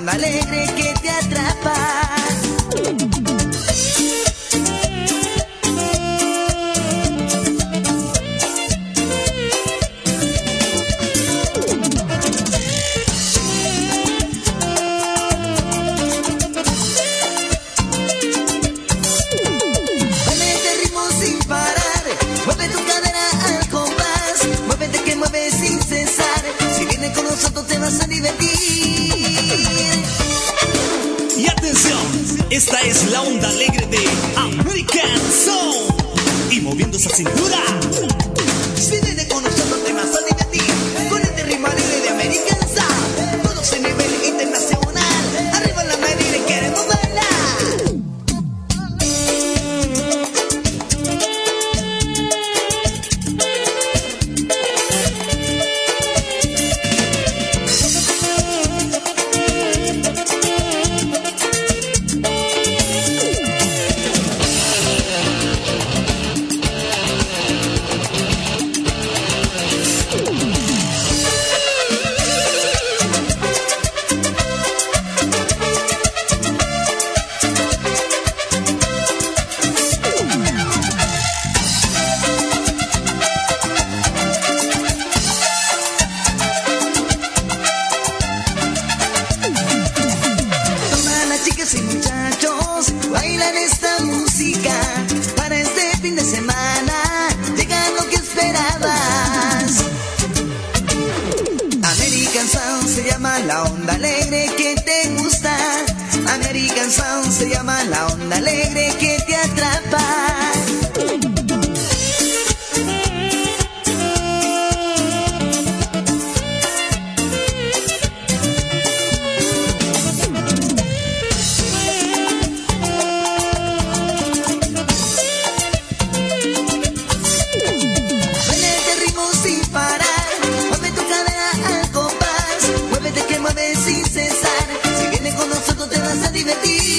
onda alegre que te atrapa. Esta es la onda alegre de American Soul. Y moviendo esa cintura, si viene con nosotros te vas a divertir con este ritmo alegre de American Soul. Todos en nivel internacional. Arriba la medida y queremos bailar. Chicas y muchachos bailan esta música para este fin de semana. Llega lo que esperabas. American Sound se llama la onda alegre que te gusta. American Sound se llama la onda alegre que te atrapa. Sin cesar, si vienes con nosotros te vas a divertir.